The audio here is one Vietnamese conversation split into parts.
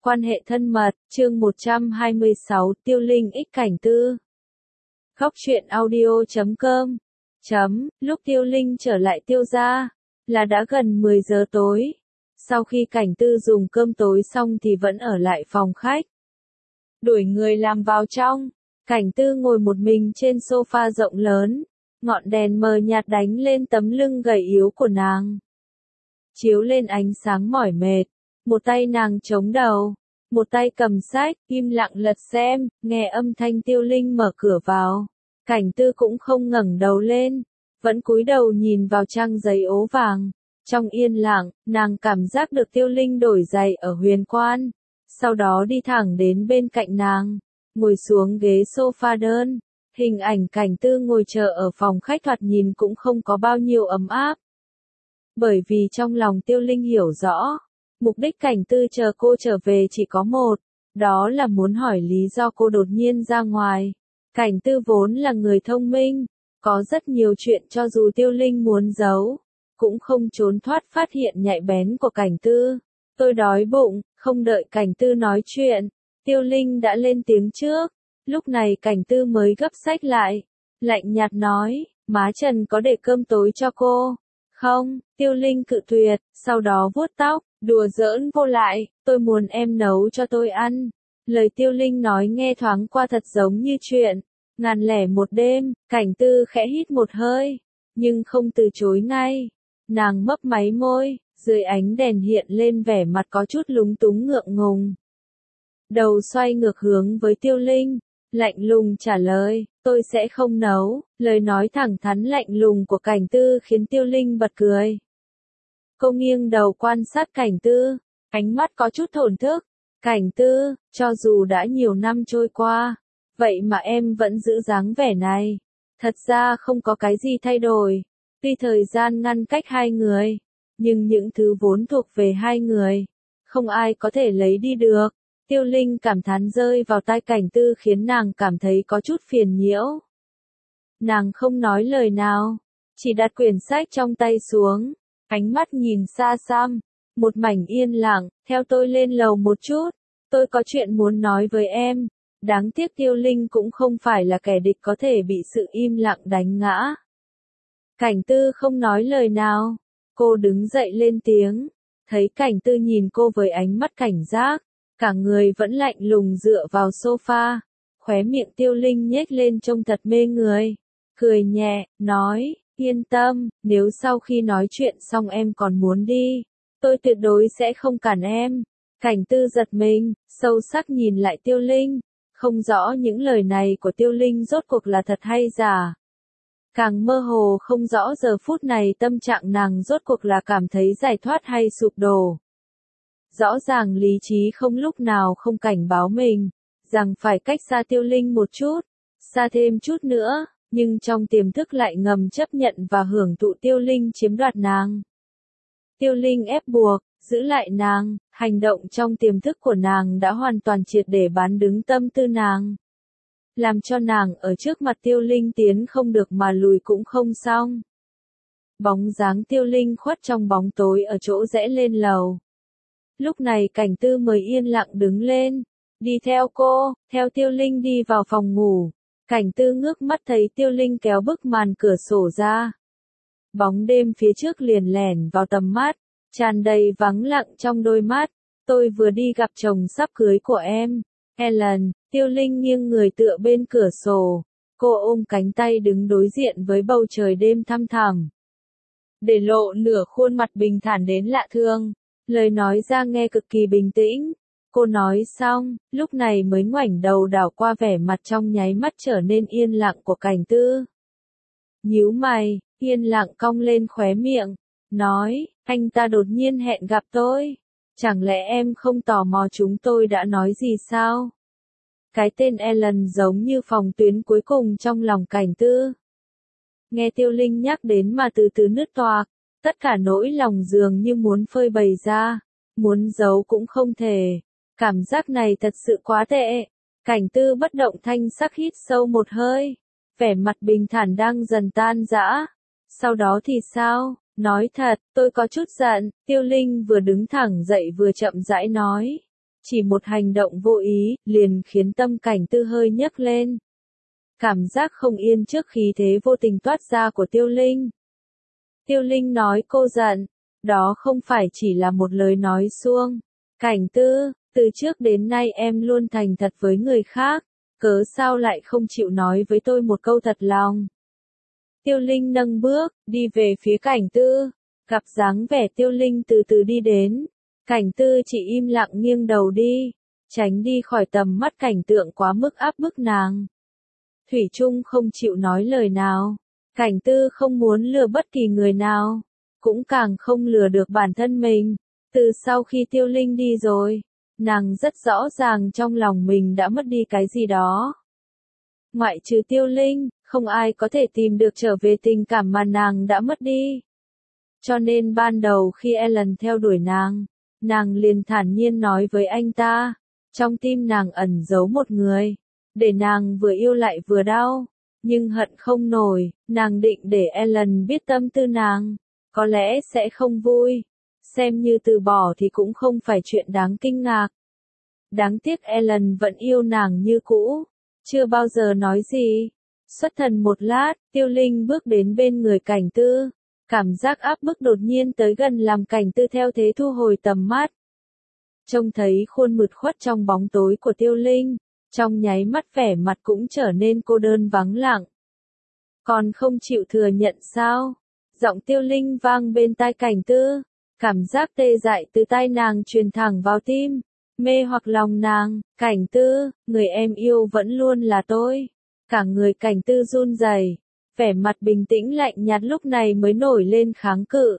Quan hệ thân mật, chương 126, Tiêu Linh ích Cảnh Tư. Góc truyện audio.com. Lúc Tiêu Linh trở lại Tiêu gia, là đã gần 10 giờ tối. Sau khi Cảnh Tư dùng cơm tối xong thì vẫn ở lại phòng khách. Đuổi người làm vào trong, Cảnh Tư ngồi một mình trên sofa rộng lớn, ngọn đèn mờ nhạt đánh lên tấm lưng gầy yếu của nàng. Chiếu lên ánh sáng mỏi mệt, một tay nàng chống đầu, một tay cầm sách, im lặng lật xem, nghe âm thanh Tiêu Linh mở cửa vào. Cảnh Tư cũng không ngẩng đầu lên, vẫn cúi đầu nhìn vào trang giấy ố vàng. Trong yên lặng, nàng cảm giác được Tiêu Linh đổi giày ở huyền quan, sau đó đi thẳng đến bên cạnh nàng, ngồi xuống ghế sofa đơn. Hình ảnh Cảnh Tư ngồi chờ ở phòng khách thoạt nhìn cũng không có bao nhiêu ấm áp. Bởi vì trong lòng Tiêu Linh hiểu rõ, mục đích Cảnh Tư chờ cô trở về chỉ có một, đó là muốn hỏi lý do cô đột nhiên ra ngoài. Cảnh Tư vốn là người thông minh, có rất nhiều chuyện cho dù Tiêu Linh muốn giấu, cũng không trốn thoát phát hiện nhạy bén của Cảnh Tư. Tôi đói bụng, không đợi Cảnh Tư nói chuyện, Tiêu Linh đã lên tiếng trước. Lúc này Cảnh Tư mới gấp sách lại, lạnh nhạt nói, má Trần có để cơm tối cho cô. Không, Tiêu Linh cự tuyệt, sau đó vuốt tóc, đùa giỡn vô lại, tôi muốn em nấu cho tôi ăn. Lời Tiêu Linh nói nghe thoáng qua thật giống như chuyện ngàn lẻ một đêm. Cảnh Tư khẽ hít một hơi, nhưng không từ chối ngay. Nàng mấp máy môi, dưới ánh đèn hiện lên vẻ mặt có chút lúng túng ngượng ngùng. Đầu xoay ngược hướng với Tiêu Linh, lạnh lùng trả lời, tôi sẽ không nấu. Lời nói thẳng thắn lạnh lùng của Cảnh Tư khiến Tiêu Linh bật cười. Cô nghiêng đầu quan sát Cảnh Tư, ánh mắt có chút thổn thức. Cảnh Tư, cho dù đã nhiều năm trôi qua, vậy mà em vẫn giữ dáng vẻ này. Thật ra không có cái gì thay đổi. Tuy thời gian ngăn cách hai người, nhưng những thứ vốn thuộc về hai người, không ai có thể lấy đi được. Tiêu Linh cảm thán rơi vào tai Cảnh Tư khiến nàng cảm thấy có chút phiền nhiễu. Nàng không nói lời nào, chỉ đặt quyển sách trong tay xuống, ánh mắt nhìn xa xăm, một mảnh yên lặng. Theo tôi lên lầu một chút, tôi có chuyện muốn nói với em. Đáng tiếc Tiêu Linh cũng không phải là kẻ địch có thể bị sự im lặng đánh ngã. Cảnh Tư không nói lời nào, cô đứng dậy lên tiếng, thấy Cảnh Tư nhìn cô với ánh mắt cảnh giác, cả người vẫn lạnh lùng dựa vào sofa, khóe miệng Tiêu Linh nhếch lên trông thật mê người, cười nhẹ, nói, yên tâm, nếu sau khi nói chuyện xong em còn muốn đi, tôi tuyệt đối sẽ không cản em. Cảnh Tư giật mình, sâu sắc nhìn lại Tiêu Linh, không rõ những lời này của Tiêu Linh rốt cuộc là thật hay giả. Càng mơ hồ không rõ giờ phút này tâm trạng nàng rốt cuộc là cảm thấy giải thoát hay sụp đổ. Rõ ràng lý trí không lúc nào không cảnh báo mình, rằng phải cách xa Tiêu Linh một chút, xa thêm chút nữa, nhưng trong tiềm thức lại ngầm chấp nhận và hưởng thụ Tiêu Linh chiếm đoạt nàng. Tiêu Linh ép buộc, giữ lại nàng, hành động trong tiềm thức của nàng đã hoàn toàn triệt để bán đứng tâm tư nàng. Làm cho nàng ở trước mặt Tiêu Linh tiến không được mà lùi cũng không xong. Bóng dáng Tiêu Linh khuất trong bóng tối ở chỗ rẽ lên lầu. Lúc này Cảnh Tư mới yên lặng đứng lên, đi theo cô, theo Tiêu Linh đi vào phòng ngủ. Cảnh Tư ngước mắt thấy Tiêu Linh kéo bức màn cửa sổ ra. Bóng đêm phía trước liền lẻn vào tầm mắt, tràn đầy vắng lặng trong đôi mắt. Tôi vừa đi gặp chồng sắp cưới của em, Ellen. Tiêu Linh nghiêng người tựa bên cửa sổ, cô ôm cánh tay đứng đối diện với bầu trời đêm thăm thẳm, để lộ nửa khuôn mặt bình thản đến lạ thường. Lời nói ra nghe cực kỳ bình tĩnh. Cô nói xong, lúc này mới ngoảnh đầu đảo qua vẻ mặt trong nháy mắt trở nên yên lặng của Cảnh Tư. Nhíu mày, yên lặng cong lên khóe miệng, nói, anh ta đột nhiên hẹn gặp tôi. Chẳng lẽ em không tò mò chúng tôi đã nói gì sao? Cái tên Ellen giống như phòng tuyến cuối cùng trong lòng Cảnh Tư. Nghe Tiêu Linh nhắc đến mà từ từ nứt toạc, tất cả nỗi lòng dường như muốn phơi bày ra, muốn giấu cũng không thể. Cảm giác này thật sự quá tệ. Cảnh Tư bất động thanh sắc hít sâu một hơi, vẻ mặt bình thản đang dần tan rã. Sau đó thì sao? Nói thật, tôi có chút giận. Tiêu Linh vừa đứng thẳng dậy vừa chậm rãi nói. Chỉ một hành động vô ý, liền khiến tâm Cảnh Tư hơi nhấc lên. Cảm giác không yên trước khí thế vô tình toát ra của Tiêu Linh. Tiêu Linh nói cô giận, đó không phải chỉ là một lời nói suông. Cảnh Tư, từ trước đến nay em luôn thành thật với người khác, cớ sao lại không chịu nói với tôi một câu thật lòng. Tiêu Linh nâng bước, đi về phía Cảnh Tư, gặp dáng vẻ Tiêu Linh từ từ đi đến. Cảnh Tư chỉ im lặng nghiêng đầu đi, tránh đi khỏi tầm mắt cảnh tượng quá mức áp bức nàng. Thủy chung không chịu nói lời nào. Cảnh Tư không muốn lừa bất kỳ người nào, cũng càng không lừa được bản thân mình. Từ sau khi Tiêu Linh đi rồi, nàng rất rõ ràng trong lòng mình đã mất đi cái gì đó. Ngoại trừ Tiêu Linh, không ai có thể tìm được trở về tình cảm mà nàng đã mất đi. Cho nên ban đầu khi Ellen theo đuổi nàng liền thản nhiên nói với anh ta, trong tim nàng ẩn giấu một người, để nàng vừa yêu lại vừa đau, nhưng hận không nổi, nàng định để Ellen biết tâm tư nàng, có lẽ sẽ không vui, xem như từ bỏ thì cũng không phải chuyện đáng kinh ngạc. Đáng tiếc Ellen vẫn yêu nàng như cũ, chưa bao giờ nói gì. Xuất thần một lát, Tiêu Linh bước đến bên người Cảnh Tư. Cảm giác áp bức đột nhiên tới gần làm Cảnh Tư theo thế thu hồi tầm mắt. Trông thấy khuôn mượt khuất trong bóng tối của Tiêu Linh, trong nháy mắt vẻ mặt cũng trở nên cô đơn vắng lặng. Còn không chịu thừa nhận sao? Giọng Tiêu Linh vang bên tai Cảnh Tư, cảm giác tê dại từ tai nàng truyền thẳng vào tim, mê hoặc lòng nàng. Cảnh Tư, người em yêu vẫn luôn là tôi. Cả người Cảnh Tư run rẩy, vẻ mặt bình tĩnh lạnh nhạt lúc này mới nổi lên kháng cự.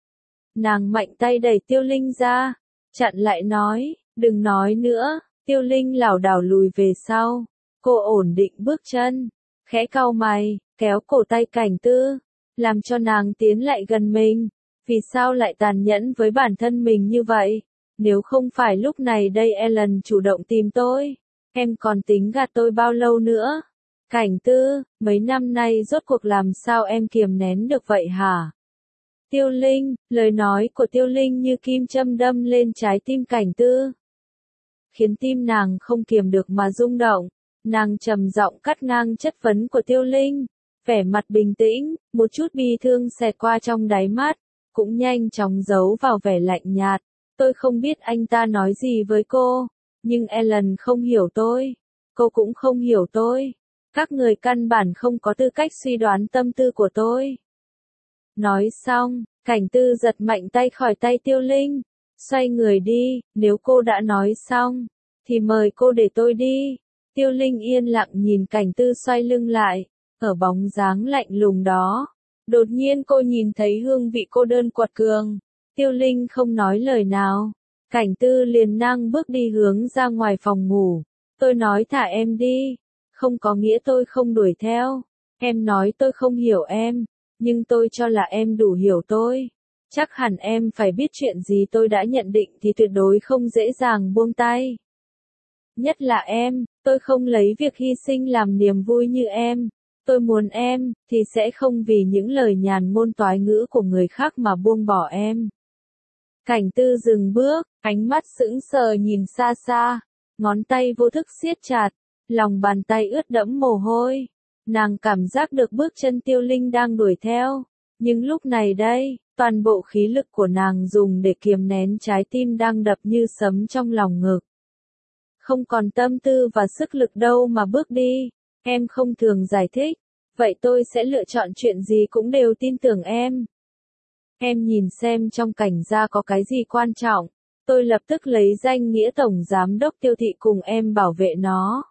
Nàng mạnh tay đẩy Tiêu Linh ra, chặn lại nói, đừng nói nữa. Tiêu Linh lảo đảo lùi về sau, cô ổn định bước chân, khẽ cau mày, kéo cổ tay Cảnh Tư, làm cho nàng tiến lại gần mình. Vì sao lại tàn nhẫn với bản thân mình như vậy? Nếu không phải lúc này đây Ellen chủ động tìm tôi, em còn tính gạt tôi bao lâu nữa? Cảnh Tư, mấy năm nay rốt cuộc làm sao em kiềm nén được vậy hả? Tiêu Linh, lời nói của Tiêu Linh như kim châm đâm lên trái tim Cảnh Tư, khiến tim nàng không kiềm được mà rung động. Nàng trầm giọng cắt ngang chất vấn của Tiêu Linh, vẻ mặt bình tĩnh, một chút bi thương xẹt qua trong đáy mắt, cũng nhanh chóng giấu vào vẻ lạnh nhạt. Tôi không biết anh ta nói gì với cô, nhưng Ellen không hiểu tôi, cô cũng không hiểu tôi. Các người căn bản không có tư cách suy đoán tâm tư của tôi. Nói xong, Cảnh Tư giật mạnh tay khỏi tay Tiêu Linh, xoay người đi. Nếu cô đã nói xong, thì mời cô để tôi đi. Tiêu Linh yên lặng nhìn Cảnh Tư xoay lưng lại, ở bóng dáng lạnh lùng đó. Đột nhiên cô nhìn thấy hương vị cô đơn quật cường. Tiêu Linh không nói lời nào. Cảnh Tư liền năng bước đi hướng ra ngoài phòng ngủ. Tôi nói thả em đi, không có nghĩa tôi không đuổi theo. Em nói tôi không hiểu em, nhưng tôi cho là em đủ hiểu tôi. Chắc hẳn em phải biết chuyện gì tôi đã nhận định thì tuyệt đối không dễ dàng buông tay. Nhất là em, tôi không lấy việc hy sinh làm niềm vui như em. Tôi muốn em, thì sẽ không vì những lời nhàn ngôn toái ngữ của người khác mà buông bỏ em. Cảnh Tư dừng bước, ánh mắt sững sờ nhìn xa xa, ngón tay vô thức siết chặt, lòng bàn tay ướt đẫm mồ hôi. Nàng cảm giác được bước chân Tiêu Linh đang đuổi theo, nhưng lúc này đây, toàn bộ khí lực của nàng dùng để kiềm nén trái tim đang đập như sấm trong lòng ngực. Không còn tâm tư và sức lực đâu mà bước đi. Em không thường giải thích, vậy tôi sẽ lựa chọn chuyện gì cũng đều tin tưởng em. Em nhìn xem trong Cảnh gia có cái gì quan trọng, tôi lập tức lấy danh nghĩa tổng giám đốc Tiêu thị cùng em bảo vệ nó.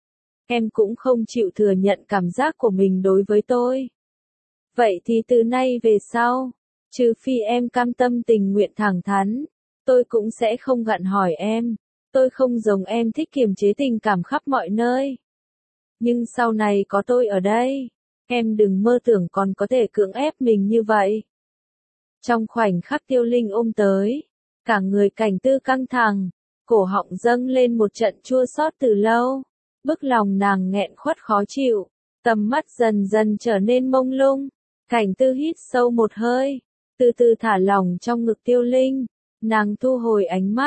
Em cũng không chịu thừa nhận cảm giác của mình đối với tôi. Vậy thì từ nay về sau, trừ phi em cam tâm tình nguyện thẳng thắn, tôi cũng sẽ không gặng hỏi em. Tôi không giống em thích kiềm chế tình cảm khắp mọi nơi. Nhưng sau này có tôi ở đây, em đừng mơ tưởng còn có thể cưỡng ép mình như vậy. Trong khoảnh khắc Tiêu Linh ôm tới, cả người Cảnh Tư căng thẳng, cổ họng dâng lên một trận chua xót từ lâu, bức lòng nàng nghẹn khuất khó chịu, tầm mắt dần dần trở nên mông lung. Cảnh Tư hít sâu một hơi, từ từ thả lỏng trong ngực Tiêu Linh, nàng thu hồi ánh mắt,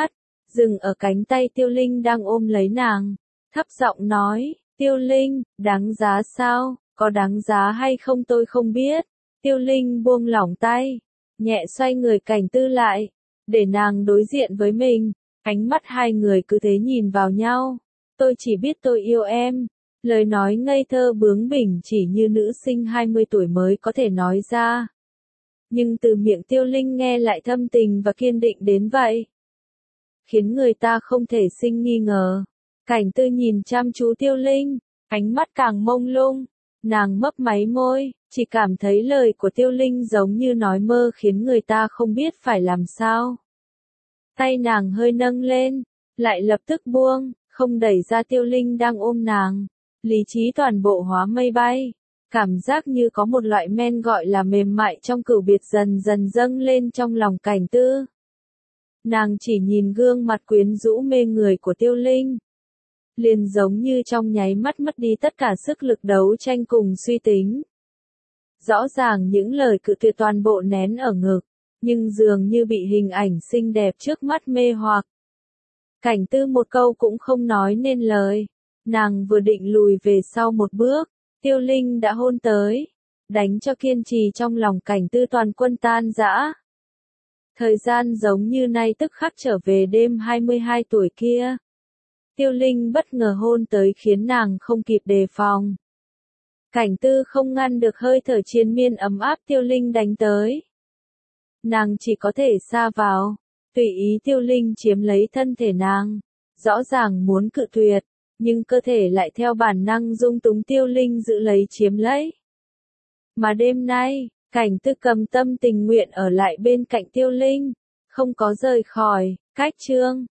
dừng ở cánh tay Tiêu Linh đang ôm lấy nàng, thấp giọng nói, Tiêu Linh, đáng giá sao, có đáng giá hay không tôi không biết. Tiêu Linh buông lỏng tay, nhẹ xoay người Cảnh Tư lại, để nàng đối diện với mình, ánh mắt hai người cứ thế nhìn vào nhau. Tôi chỉ biết tôi yêu em. Lời nói ngây thơ bướng bỉnh chỉ như nữ sinh 20 tuổi mới có thể nói ra. Nhưng từ miệng Tiêu Linh nghe lại thâm tình và kiên định đến vậy. Khiến người ta không thể sinh nghi ngờ. Cảnh Tư nhìn chăm chú Tiêu Linh, ánh mắt càng mông lung. Nàng mấp máy môi, chỉ cảm thấy lời của Tiêu Linh giống như nói mơ khiến người ta không biết phải làm sao. Tay nàng hơi nâng lên, lại lập tức buông, không đẩy ra Tiêu Linh đang ôm nàng. Lý trí toàn bộ hóa mây bay. Cảm giác như có một loại men gọi là mềm mại trong cửu biệt dần dần dâng lên trong lòng Cảnh Tư. Nàng chỉ nhìn gương mặt quyến rũ mê người của Tiêu Linh. Liền giống như trong nháy mắt mất đi tất cả sức lực đấu tranh cùng suy tính. Rõ ràng những lời cự tuyệt toàn bộ nén ở ngực, nhưng dường như bị hình ảnh xinh đẹp trước mắt mê hoặc. Cảnh Tư một câu cũng không nói nên lời. Nàng vừa định lùi về sau một bước, Tiêu Linh đã hôn tới, đánh cho kiên trì trong lòng Cảnh Tư toàn quân tan rã. Thời gian giống như nay tức khắc trở về đêm 22 tuổi kia. Tiêu Linh bất ngờ hôn tới khiến nàng không kịp đề phòng. Cảnh Tư không ngăn được hơi thở triền miên ấm áp Tiêu Linh đánh tới. Nàng chỉ có thể sa vào, tùy ý Tiêu Linh chiếm lấy thân thể nàng, rõ ràng muốn cự tuyệt, nhưng cơ thể lại theo bản năng dung túng Tiêu Linh giữ lấy chiếm lấy. Mà đêm nay, Cảnh Tư cầm tâm tình nguyện ở lại bên cạnh Tiêu Linh, không có rời khỏi. Cách chương